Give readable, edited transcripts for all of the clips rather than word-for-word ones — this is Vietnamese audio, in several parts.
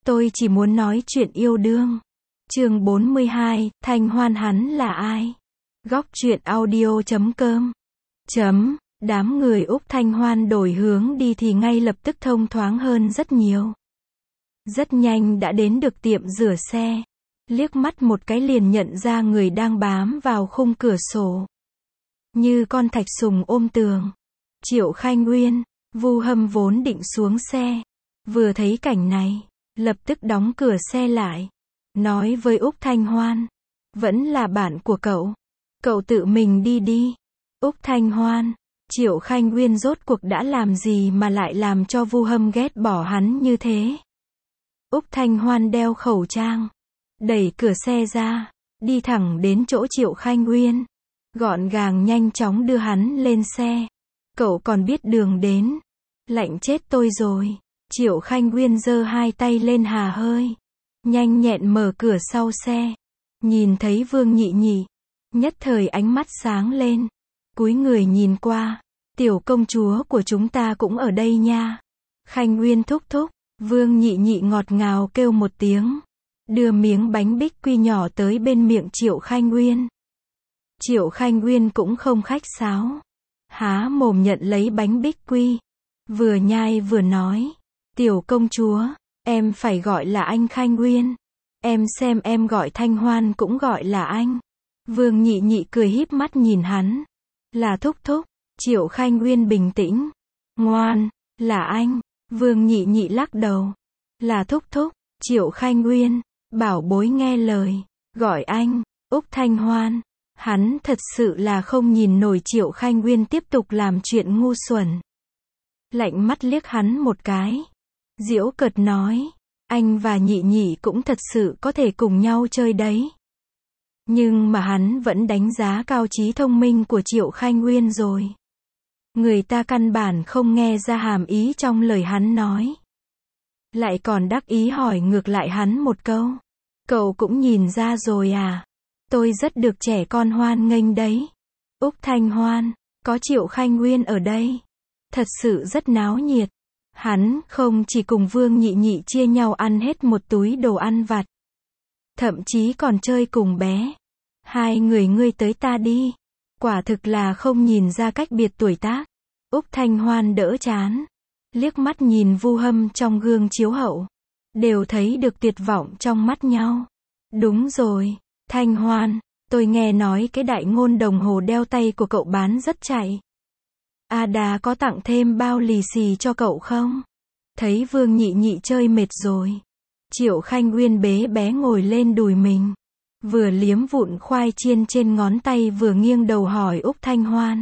Tôi chỉ muốn nói chuyện yêu đương. Chương 42, Thanh Hoan hắn là ai? Góc truyện audio.com. Đám người Úc Thanh Hoan đổi hướng đi thì ngay lập tức thông thoáng hơn rất nhiều. Rất nhanh đã đến được tiệm rửa xe. Liếc mắt một cái liền nhận ra người đang bám vào khung cửa sổ. Như con thạch sùng ôm tường. Triệu Khanh Uyên. Vu Hâm vốn định xuống xe. Vừa thấy cảnh này, lập tức đóng cửa xe lại. Nói với Úc Thanh Hoan. Vẫn là bạn của cậu. Cậu tự mình đi đi. Úc Thanh Hoan. Triệu Khanh Uyên rốt cuộc đã làm gì mà lại làm cho Vu Hâm ghét bỏ hắn như thế? Úc Thanh Hoan đeo khẩu trang. Đẩy cửa xe ra. Đi thẳng đến chỗ Triệu Khanh Uyên. Gọn gàng nhanh chóng đưa hắn lên xe. Cậu còn biết đường đến. Lạnh chết tôi rồi. Triệu Khanh Uyên giơ hai tay lên hà hơi. Nhanh nhẹn mở cửa sau xe. Nhìn thấy Vương Nhị Nhị. Nhất thời ánh mắt sáng lên. Cúi người nhìn qua. Tiểu công chúa của chúng ta cũng ở đây nha. Khanh Uyên thúc thúc. Vương Nhị Nhị ngọt ngào kêu một tiếng. Đưa miếng bánh bích quy nhỏ tới bên miệng Triệu Khanh Uyên. Triệu Khanh Uyên cũng không khách sáo. Há mồm nhận lấy bánh bích quy. Vừa nhai vừa nói. Tiểu công chúa, em phải gọi là anh Khanh Uyên. Em xem em gọi Thanh Hoan cũng gọi là anh. Vương Nhị Nhị cười híp mắt nhìn hắn. Là thúc thúc. Triệu Khanh Uyên bình tĩnh. Ngoan, là anh. Vương Nhị Nhị lắc đầu. Là thúc thúc. Triệu Khanh Uyên. Bảo bối nghe lời. Gọi anh. Úc Thanh Hoan. Hắn thật sự là không nhìn nổi Triệu Khanh Uyên tiếp tục làm chuyện ngu xuẩn. Lạnh mắt liếc hắn một cái. Giễu cợt nói. Anh và Nhị Nhị cũng thật sự có thể cùng nhau chơi đấy. Nhưng mà hắn vẫn đánh giá cao trí thông minh của Triệu Khanh Uyên rồi. Người ta căn bản không nghe ra hàm ý trong lời hắn nói. Lại còn đắc ý hỏi ngược lại hắn một câu. Cậu cũng nhìn ra rồi à? Tôi rất được trẻ con hoan nghênh đấy. Úc Thanh Hoan, có Triệu Khanh Uyên ở đây. Thật sự rất náo nhiệt. Hắn không chỉ cùng Vương Nhị Nhị chia nhau ăn hết một túi đồ ăn vặt. Thậm chí còn chơi cùng bé. Hai người ngươi tới ta đi. Quả thực là không nhìn ra cách biệt tuổi tác. Úc Thanh Hoan đỡ chán. Liếc mắt nhìn Vu Hâm trong gương chiếu hậu. Đều thấy được tuyệt vọng trong mắt nhau. Đúng rồi, Thanh Hoan. Tôi nghe nói cái đại ngôn đồng hồ đeo tay của cậu bán rất chạy. Ada có tặng thêm bao lì xì cho cậu không? Thấy Vương Nhị Nhị chơi mệt rồi. Triệu Khanh Uyên bế bé ngồi lên đùi mình. Vừa liếm vụn khoai chiên trên ngón tay vừa nghiêng đầu hỏi Úc Thanh Hoan.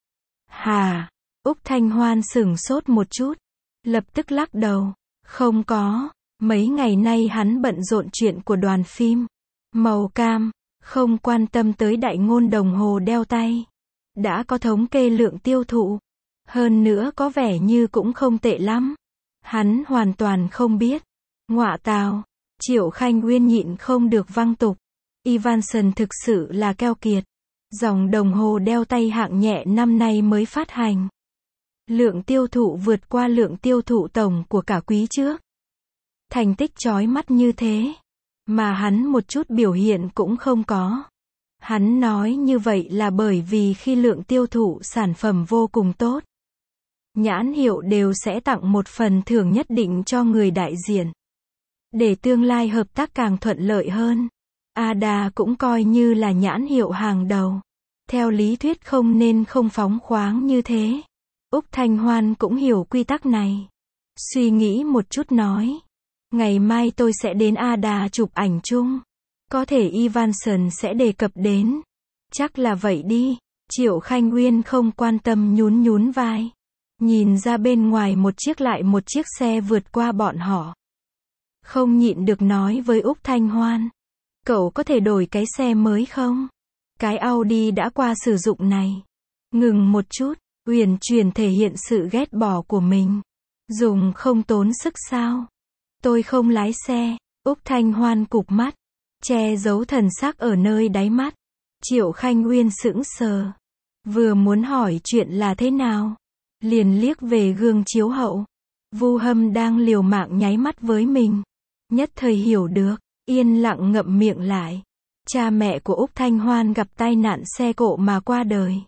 Hà? Úc Thanh Hoan sửng sốt một chút. Lập tức lắc đầu. Không có. Mấy ngày nay hắn bận rộn chuyện của đoàn phim. Màu cam. Không quan tâm tới đại ngôn đồng hồ đeo tay. Đã có thống kê lượng tiêu thụ. Hơn nữa có vẻ như cũng không tệ lắm. Hắn hoàn toàn không biết. Ngọa tào. Triệu Khanh Uyên nhịn không được văng tục. Ivanson thực sự là keo kiệt. Dòng đồng hồ đeo tay hạng nhẹ năm nay mới phát hành. Lượng tiêu thụ vượt qua lượng tiêu thụ tổng của cả quý trước. Thành tích chói mắt như thế. Mà hắn một chút biểu hiện cũng không có. Hắn nói như vậy là bởi vì khi lượng tiêu thụ sản phẩm vô cùng tốt. Nhãn hiệu đều sẽ tặng một phần thưởng nhất định cho người đại diện. Để tương lai hợp tác càng thuận lợi hơn. Ada cũng coi như là nhãn hiệu hàng đầu. Theo lý thuyết không nên không phóng khoáng như thế. Úc Thanh Hoan cũng hiểu quy tắc này. Suy nghĩ một chút nói. Ngày mai tôi sẽ đến Ada chụp ảnh chung. Có thể Ivanson sẽ đề cập đến. Chắc là vậy đi. Triệu Khanh Uyên không quan tâm nhún nhún vai. Nhìn ra bên ngoài một chiếc lại một chiếc xe vượt qua bọn họ. Không nhịn được nói với Úc Thanh Hoan. Cậu có thể đổi cái xe mới không? Cái Audi đã qua sử dụng này. Ngừng một chút. Uyển chuyển thể hiện sự ghét bỏ của mình. Dùng không tốn sức sao? Tôi không lái xe. Úc Thanh Hoan cụp mắt. Che giấu thần sắc ở nơi đáy mắt. Triệu Khanh Uyên sững sờ. Vừa muốn hỏi chuyện là thế nào. Liền liếc về gương chiếu hậu. Vu Hâm đang liều mạng nháy mắt với mình. Nhất thời hiểu được, yên lặng ngậm miệng lại. Cha mẹ của Úc Thanh Hoan gặp tai nạn xe cộ mà qua đời.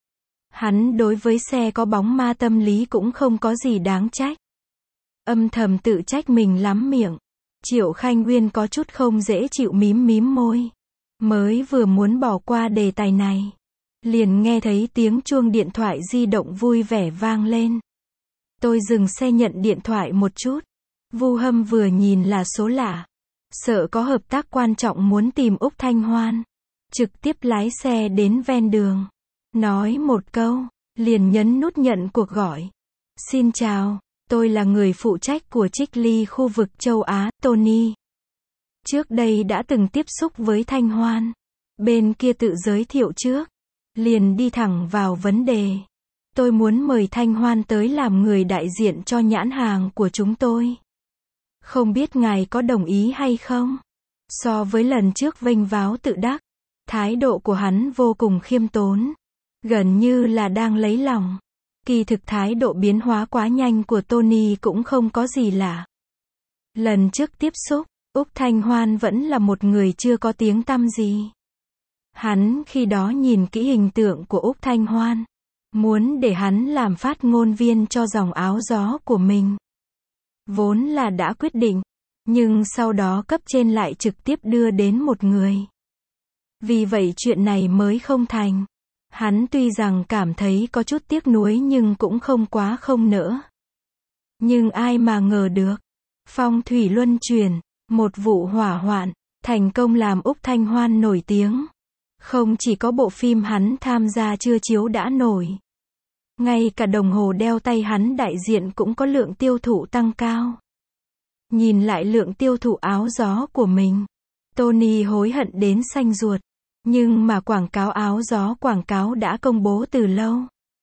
Hắn đối với xe có bóng ma tâm lý cũng không có gì đáng trách. Âm thầm tự trách mình lắm miệng. Triệu Khanh Uyên có chút không dễ chịu mím mím môi. Mới vừa muốn bỏ qua đề tài này. Liền nghe thấy tiếng chuông điện thoại di động vui vẻ vang lên. Tôi dừng xe nhận điện thoại một chút. Vu Hâm vừa nhìn là số lạ. Sợ có hợp tác quan trọng muốn tìm Úc Thanh Hoan. Trực tiếp lái xe đến ven đường. Nói một câu, liền nhấn nút nhận cuộc gọi. Xin chào, tôi là người phụ trách của Trích Ly khu vực châu Á, Tony. Trước đây đã từng tiếp xúc với Thanh Hoan. Bên kia tự giới thiệu trước. Liền đi thẳng vào vấn đề. Tôi muốn mời Thanh Hoan tới làm người đại diện cho nhãn hàng của chúng tôi. Không biết ngài có đồng ý hay không? So với lần trước vênh váo tự đắc, thái độ của hắn vô cùng khiêm tốn. Gần như là đang lấy lòng. Kỳ thực thái độ biến hóa quá nhanh của Tony cũng không có gì lạ. Lần trước tiếp xúc, Úc Thanh Hoan vẫn là một người chưa có tiếng tăm gì. Hắn khi đó nhìn kỹ hình tượng của Úc Thanh Hoan. Muốn để hắn làm phát ngôn viên cho dòng áo gió của mình. Vốn là đã quyết định. Nhưng sau đó cấp trên lại trực tiếp đưa đến một người. Vì vậy chuyện này mới không thành. Hắn tuy rằng cảm thấy có chút tiếc nuối nhưng cũng không quá không nỡ. Nhưng ai mà ngờ được. Phong thủy luân chuyển, một vụ hỏa hoạn, thành công làm Úc Thanh Hoan nổi tiếng. Không chỉ có bộ phim hắn tham gia chưa chiếu đã nổi. Ngay cả đồng hồ đeo tay hắn đại diện cũng có lượng tiêu thụ tăng cao. Nhìn lại lượng tiêu thụ áo gió của mình. Tony hối hận đến xanh ruột. Nhưng mà quảng cáo áo gió quảng cáo đã công bố từ lâu.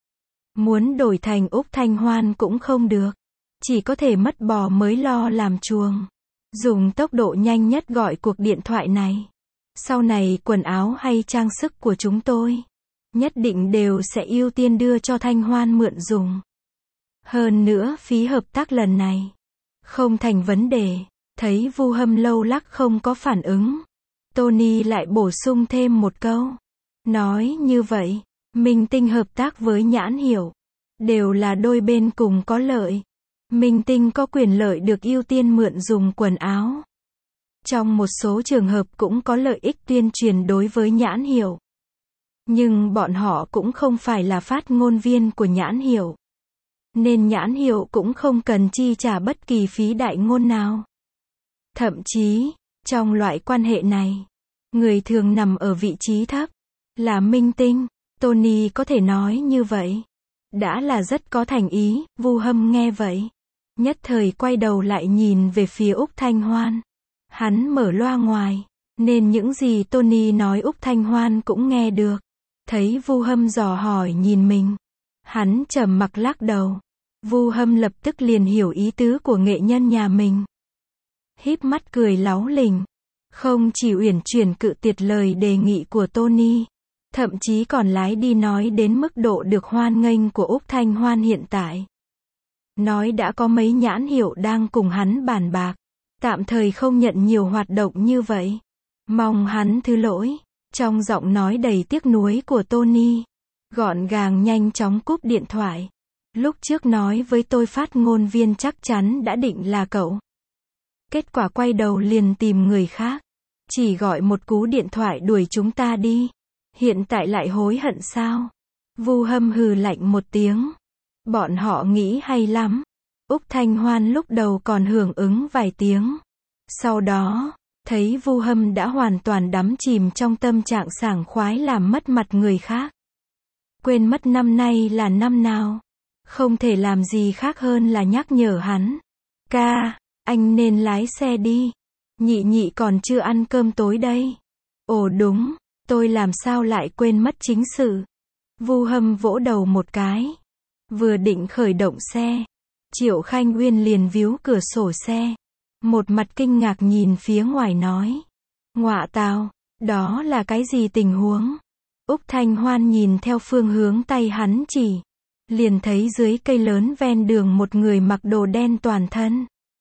Muốn đổi thành Úc Thanh Hoan cũng không được. Chỉ có thể mất bò mới lo làm chuồng. Dùng tốc độ nhanh nhất gọi cuộc điện thoại này. Sau này quần áo hay trang sức của chúng tôi. Nhất định đều sẽ ưu tiên đưa cho Thanh Hoan mượn dùng. Hơn nữa phí hợp tác lần này. Không thành vấn đề. Thấy Vu Hâm lâu lắc không có phản ứng. Tony lại bổ sung thêm một câu. Nói như vậy, Minh Tinh hợp tác với nhãn hiệu. Đều là đôi bên cùng có lợi. Minh Tinh có quyền lợi được ưu tiên mượn dùng quần áo. Trong một số trường hợp cũng có lợi ích tuyên truyền đối với nhãn hiệu. Nhưng bọn họ cũng không phải là phát ngôn viên của nhãn hiệu. Nên nhãn hiệu cũng không cần chi trả bất kỳ phí đại ngôn nào. Thậm chí, trong loại quan hệ này, người thường nằm ở vị trí thấp, là minh tinh, Tony có thể nói như vậy. Đã là rất có thành ý, Vu Hâm nghe vậy. Nhất thời quay đầu lại nhìn về phía Úc Thanh Hoan. Hắn mở loa ngoài, nên những gì Tony nói Úc Thanh Hoan cũng nghe được. Thấy Vu Hâm dò hỏi nhìn mình. Hắn trầm mặc lắc đầu. Vu Hâm lập tức liền hiểu ý tứ của nghệ nhân nhà mình. Híp mắt cười láu lỉnh. Không chỉ uyển chuyển cự tuyệt lời đề nghị của Tony. Thậm chí còn lái đi nói đến mức độ được hoan nghênh của Úc Thanh Hoan hiện tại. Nói đã có mấy nhãn hiệu đang cùng hắn bàn bạc. Tạm thời không nhận nhiều hoạt động như vậy. Mong hắn thứ lỗi. Trong giọng nói đầy tiếc nuối của Tony. Gọn gàng nhanh chóng cúp điện thoại. Lúc trước nói với tôi phát ngôn viên chắc chắn đã định là cậu. Kết quả quay đầu liền tìm người khác. Chỉ gọi một cú điện thoại đuổi chúng ta đi. Hiện tại lại hối hận sao? Vu Hâm hừ lạnh một tiếng. Bọn họ nghĩ hay lắm. Úc Thanh Hoan lúc đầu còn hưởng ứng vài tiếng. Sau đó, thấy Vu Hâm đã hoàn toàn đắm chìm trong tâm trạng sảng khoái làm mất mặt người khác. Quên mất năm nay là năm nào. Không thể làm gì khác hơn là nhắc nhở hắn. Ca, anh nên lái xe đi. Nhị nhị còn chưa ăn cơm tối đây. Ồ đúng, tôi làm sao lại quên mất chính sự. Vu Hâm vỗ đầu một cái. Vừa định khởi động xe. Triệu Khanh Uyên liền víu cửa sổ xe. Một mặt kinh ngạc nhìn phía ngoài nói. Ngọa tào, đó là cái gì tình huống? Úc Thanh Hoan nhìn theo phương hướng tay hắn chỉ. Liền thấy dưới cây lớn ven đường một người mặc đồ đen toàn thân.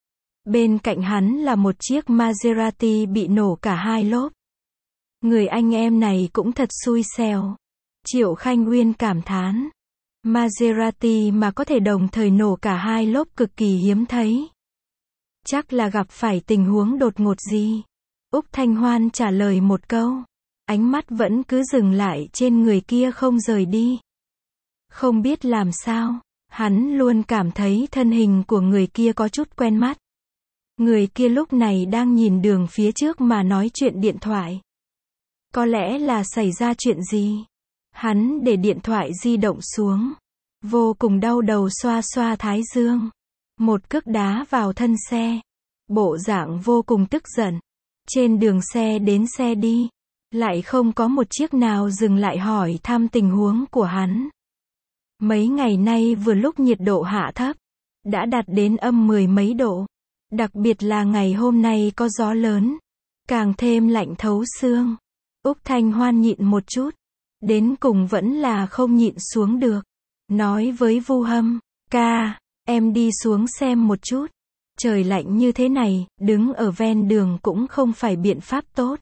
Bên cạnh hắn là một chiếc Maserati bị nổ cả hai lốp. Người anh em này cũng thật xui xẻo. Triệu Khanh Uyên cảm thán. Maserati mà có thể đồng thời nổ cả hai lốp cực kỳ hiếm thấy. Chắc là gặp phải tình huống đột ngột gì. Úc Thanh Hoan trả lời một câu. Ánh mắt vẫn cứ dừng lại trên người kia không rời đi. Không biết làm sao, hắn luôn cảm thấy thân hình của người kia có chút quen mắt. Người kia lúc này đang nhìn đường phía trước mà nói chuyện điện thoại. Có lẽ là xảy ra chuyện gì? Hắn để điện thoại di động xuống. Vô cùng đau đầu xoa xoa thái dương. Một cước đá vào thân xe. Bộ dạng vô cùng tức giận. Trên đường xe đến xe đi. Lại không có một chiếc nào dừng lại hỏi thăm tình huống của hắn. Mấy ngày nay vừa lúc nhiệt độ hạ thấp. Đã đạt đến âm 10 mấy độ. Đặc biệt là ngày hôm nay có gió lớn. Càng thêm lạnh thấu xương. Úc Thanh Hoan nhịn một chút. Đến cùng vẫn là không nhịn xuống được. Nói với Vu Hâm, ca, em đi xuống xem một chút. Trời lạnh như thế này, đứng ở ven đường cũng không phải biện pháp tốt.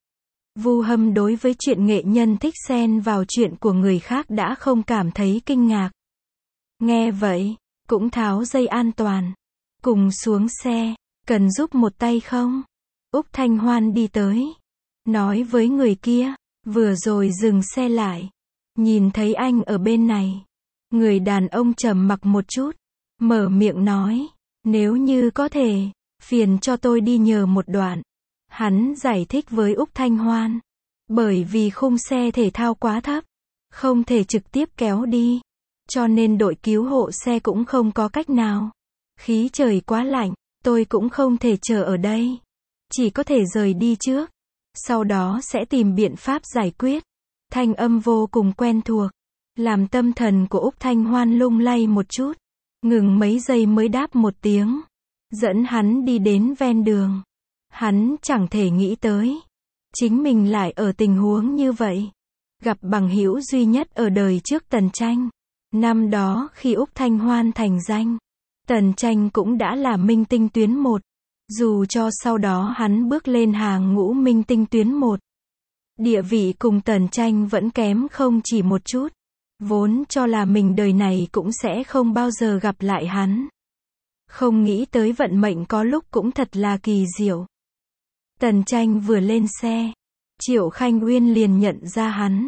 Vu Hâm đối với chuyện nghệ nhân thích xen vào chuyện của người khác đã không cảm thấy kinh ngạc. Nghe vậy, cũng tháo dây an toàn. Cùng xuống xe, cần giúp một tay không? Úc Thanh Hoan đi tới. Nói với người kia, vừa rồi dừng xe lại. Nhìn thấy anh ở bên này. Người đàn ông trầm mặc một chút. Mở miệng nói, nếu như có thể, phiền cho tôi đi nhờ một đoạn. Hắn giải thích với Úc Thanh Hoan. Bởi vì khung xe thể thao quá thấp. Không thể trực tiếp kéo đi. Cho nên đội cứu hộ xe cũng không có cách nào. Khí trời quá lạnh, tôi cũng không thể chờ ở đây. Chỉ có thể rời đi trước. Sau đó sẽ tìm biện pháp giải quyết. Thanh âm vô cùng quen thuộc. Làm tâm thần của Úc Thanh Hoan lung lay một chút. Ngừng mấy giây mới đáp một tiếng. Dẫn hắn đi đến ven đường. Hắn chẳng thể nghĩ tới. Chính mình lại ở tình huống như vậy. Gặp bằng hữu duy nhất ở đời trước Tần Tranh. Năm đó khi Úc Thanh Hoan thành danh. Tần Tranh cũng đã là minh tinh tuyến 1. Dù cho sau đó hắn bước lên hàng ngũ minh tinh tuyến 1. Địa vị cùng Tần Tranh vẫn kém không chỉ một chút. Vốn cho là mình đời này cũng sẽ không bao giờ gặp lại hắn. Không nghĩ tới vận mệnh có lúc cũng thật là kỳ diệu. Tần Tranh vừa lên xe. Triệu Khanh Uyên liền nhận ra hắn.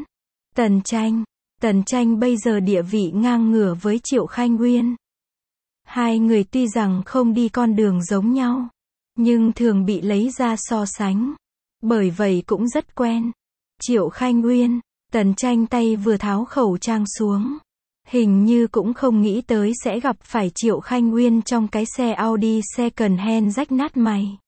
Tần Tranh bây giờ địa vị ngang ngửa với Triệu Khanh Uyên. Hai người tuy rằng không đi con đường giống nhau. Nhưng thường bị lấy ra so sánh. Bởi vậy cũng rất quen. Triệu Khanh Uyên. Tần Tranh tay vừa tháo khẩu trang xuống. Hình như cũng không nghĩ tới sẽ gặp phải Triệu Khanh Uyên trong cái xe Audi second hand rách nát mày.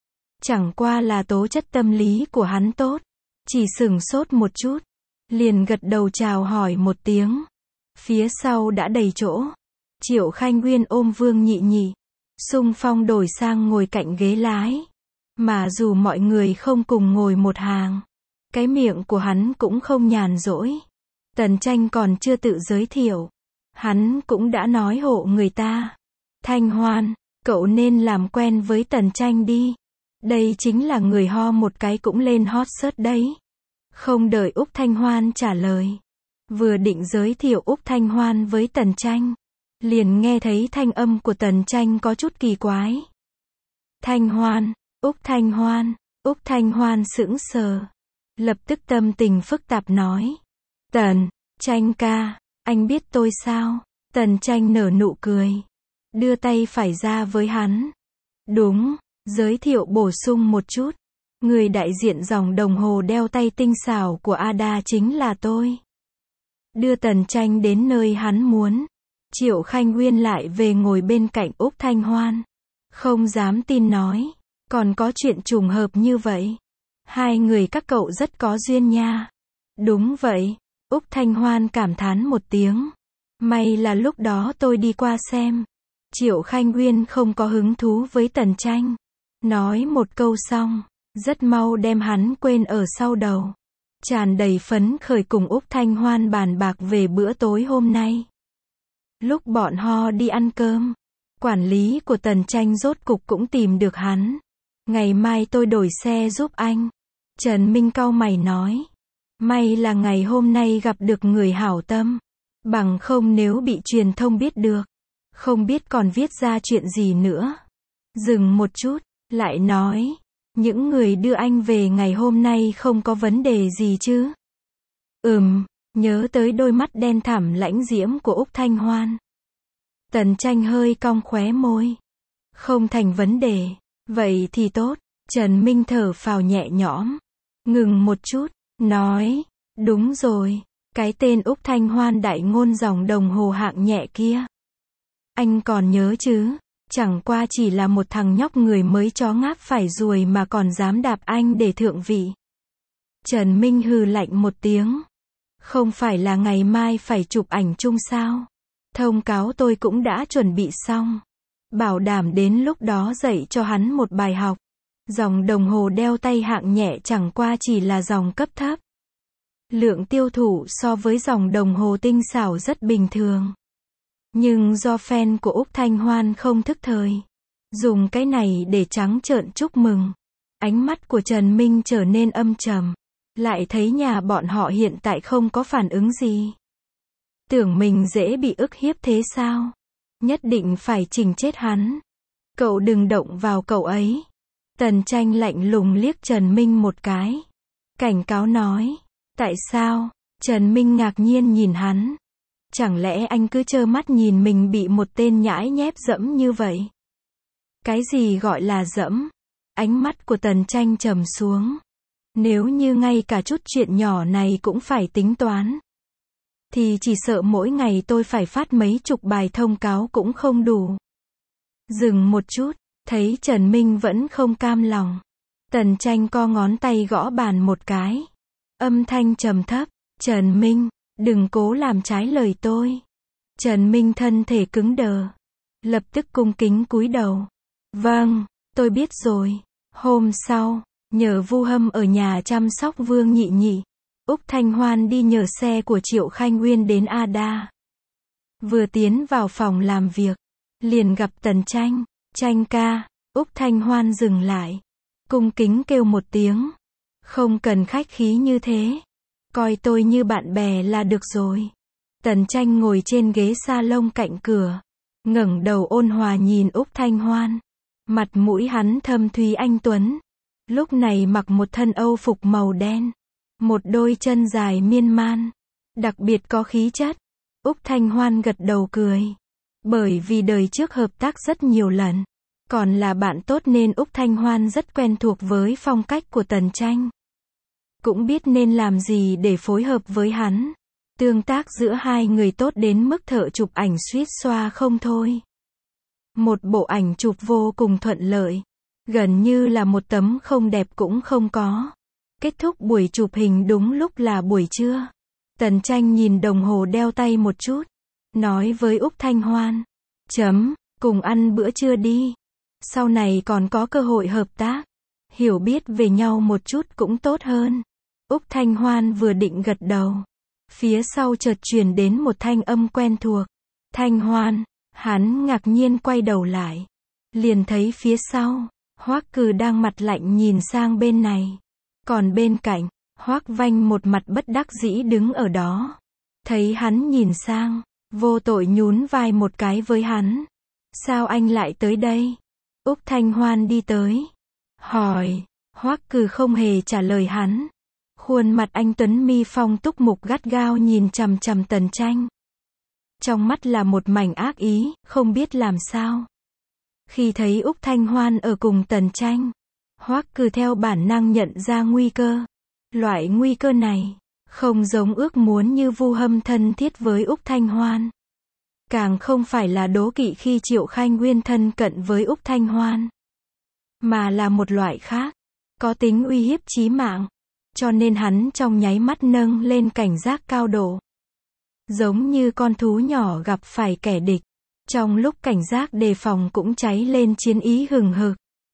Chẳng qua là tố chất tâm lý của hắn tốt. Chỉ sửng sốt một chút. Liền gật đầu chào hỏi một tiếng. Phía sau đã đầy chỗ. Triệu Khanh Uyên ôm Vương Nhị Nhị. Xung phong đổi sang ngồi cạnh ghế lái. Mà dù mọi người không cùng ngồi một hàng. Cái miệng của hắn cũng không nhàn rỗi. Tần Tranh còn chưa tự giới thiệu. Hắn cũng đã nói hộ người ta. Thanh Hoan, cậu nên làm quen với Tần Tranh đi. Đây chính là người ho một cái cũng lên hot search đấy. Không đợi Úc Thanh Hoan trả lời. Vừa định giới thiệu Úc Thanh Hoan với Tần Tranh. Liền nghe thấy thanh âm của Tần Tranh có chút kỳ quái. Thanh Hoan, Úc Thanh Hoan. Úc Thanh Hoan sững sờ. Lập tức tâm tình phức tạp nói. Tần Tranh ca, anh biết tôi sao? Tần Tranh nở nụ cười. Đưa tay phải ra với hắn. Đúng, giới thiệu bổ sung một chút. Người đại diện dòng đồng hồ đeo tay tinh xảo của Ada chính là tôi. Đưa Tần Tranh đến nơi hắn muốn. Triệu Khanh Uyên lại về ngồi bên cạnh Úc Thanh Hoan. Không dám tin nói. Còn có chuyện trùng hợp như vậy. Hai người các cậu rất có duyên nha. Đúng vậy. Úc Thanh Hoan cảm thán một tiếng. May là lúc đó tôi đi qua xem. Triệu Khanh Uyên không có hứng thú với Tần Tranh. Nói một câu xong. Rất mau đem hắn quên ở sau đầu. Tràn đầy phấn khởi cùng Úc Thanh Hoan bàn bạc về bữa tối hôm nay. Lúc bọn họ đi ăn cơm. Quản lý của Tần Tranh rốt cục cũng tìm được hắn. Ngày mai tôi đổi xe giúp anh. Trần Minh cau mày nói. May là ngày hôm nay gặp được người hảo tâm. Bằng không nếu bị truyền thông biết được, không biết còn viết ra chuyện gì nữa. Dừng một chút, lại nói. Những người đưa anh về ngày hôm nay không có vấn đề gì chứ? Nhớ tới đôi mắt đen thẳm lãnh diễm của Úc Thanh Hoan. Tần Tranh hơi cong khóe môi. Không thành vấn đề. Vậy thì tốt. Trần Minh thở phào nhẹ nhõm. Ngừng một chút, nói. Đúng rồi. Cái tên Úc Thanh Hoan đại ngôn dòng đồng hồ hạng nhẹ kia. Anh còn nhớ chứ? Chẳng qua chỉ là một thằng nhóc người mới chó ngáp phải ruồi mà còn dám đạp anh để thượng vị. Trần Minh hừ lạnh một tiếng. Không phải là ngày mai phải chụp ảnh chung sao? Thông cáo tôi cũng đã chuẩn bị xong. Bảo đảm đến lúc đó dạy cho hắn một bài học. Dòng đồng hồ đeo tay hạng nhẹ chẳng qua chỉ là dòng cấp thấp. Lượng tiêu thụ so với dòng đồng hồ tinh xảo rất bình thường. Nhưng do fan của Úc Thanh Hoan không thức thời, dùng cái này để trắng trợn chúc mừng. Ánh mắt của Trần Minh trở nên âm trầm. Lại thấy nhà bọn họ hiện tại không có phản ứng gì. Tưởng mình dễ bị ức hiếp thế sao? Nhất định phải chỉnh chết hắn. Cậu đừng động vào cậu ấy. Tần Tranh lạnh lùng liếc Trần Minh một cái. Cảnh cáo nói. Tại sao? Trần Minh ngạc nhiên nhìn hắn. Chẳng lẽ anh cứ trơ mắt nhìn mình bị một tên nhãi nhép dẫm như vậy? Cái gì gọi là dẫm? Ánh mắt của Tần Tranh trầm xuống. Nếu như ngay cả chút chuyện nhỏ này cũng phải tính toán, thì chỉ sợ mỗi ngày tôi phải phát mấy chục bài thông cáo cũng không đủ. Dừng một chút, thấy Trần Minh vẫn không cam lòng. Tần Tranh co ngón tay gõ bàn một cái. Âm thanh trầm thấp. Trần Minh, đừng cố làm trái lời tôi. Trần Minh thân thể cứng đờ. Lập tức cung kính cúi đầu. Vâng, tôi biết rồi. Hôm sau, nhờ Vu Hâm ở nhà chăm sóc Vương Nhị Nhị, Úc Thanh Hoan đi nhờ xe của Triệu Khanh Uyên đến Ada. Vừa tiến vào phòng làm việc, liền gặp Tần Tranh. Tranh ca. Úc Thanh Hoan dừng lại, cung kính kêu một tiếng. Không cần khách khí như thế. Coi tôi như bạn bè là được rồi. Tần Tranh ngồi trên ghế salon cạnh cửa, ngẩng đầu ôn hòa nhìn Úc Thanh Hoan. Mặt mũi hắn thâm thúy anh tuấn. Lúc này mặc một thân Âu phục màu đen, một đôi chân dài miên man, đặc biệt có khí chất. Úc Thanh Hoan gật đầu cười. Bởi vì đời trước hợp tác rất nhiều lần, còn là bạn tốt nên Úc Thanh Hoan rất quen thuộc với phong cách của Tần Tranh. Cũng biết nên làm gì để phối hợp với hắn. Tương tác giữa hai người tốt đến mức thợ chụp ảnh suýt xoa không thôi. Một bộ ảnh chụp vô cùng thuận lợi. Gần như là một tấm không đẹp cũng không có. Kết thúc buổi chụp hình đúng lúc là buổi trưa. Tần Tranh nhìn đồng hồ đeo tay một chút, nói với Úc Thanh Hoan. Cùng ăn bữa trưa đi. Sau này còn có cơ hội hợp tác. Hiểu biết về nhau một chút cũng tốt hơn. Úc Thanh Hoan vừa định gật đầu, phía sau chợt truyền đến một thanh âm quen thuộc. Thanh Hoan. Hắn ngạc nhiên quay đầu lại, liền thấy phía sau, Hoắc Cừ đang mặt lạnh nhìn sang bên này. Còn bên cạnh, Hoắc Vanh một mặt bất đắc dĩ đứng ở đó. Thấy hắn nhìn sang, vô tội nhún vai một cái với hắn. Sao anh lại tới đây? Úc Thanh Hoan đi tới, hỏi. Hoắc Cừ không hề trả lời hắn. Khuôn mặt anh tuấn mi phong túc mục gắt gao nhìn chằm chằm Tần Tranh. Trong mắt là một mảnh ác ý, không biết làm sao. Khi thấy Úc Thanh Hoan ở cùng Tần Tranh, Hoắc Cừ theo bản năng nhận ra nguy cơ. Loại nguy cơ này, không giống ước muốn như Vu Hâm thân thiết với Úc Thanh Hoan. Càng không phải là đố kỵ khi Triệu Khanh Uyên thân cận với Úc Thanh Hoan. Mà là một loại khác, có tính uy hiếp chí mạng. Cho nên hắn trong nháy mắt nâng lên cảnh giác cao độ. Giống như con thú nhỏ gặp phải kẻ địch. Trong lúc cảnh giác đề phòng cũng cháy lên chiến ý hừng hực.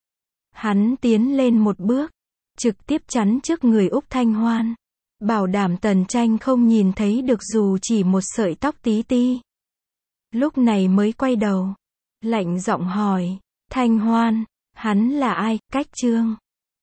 Hắn tiến lên một bước, trực tiếp chắn trước người Úc Thanh Hoan. Bảo đảm Tần Tranh không nhìn thấy được dù chỉ một sợi tóc tí ti. Lúc này mới quay đầu, Lạnh giọng hỏi. Thanh Hoan, hắn là ai? Cách Chương.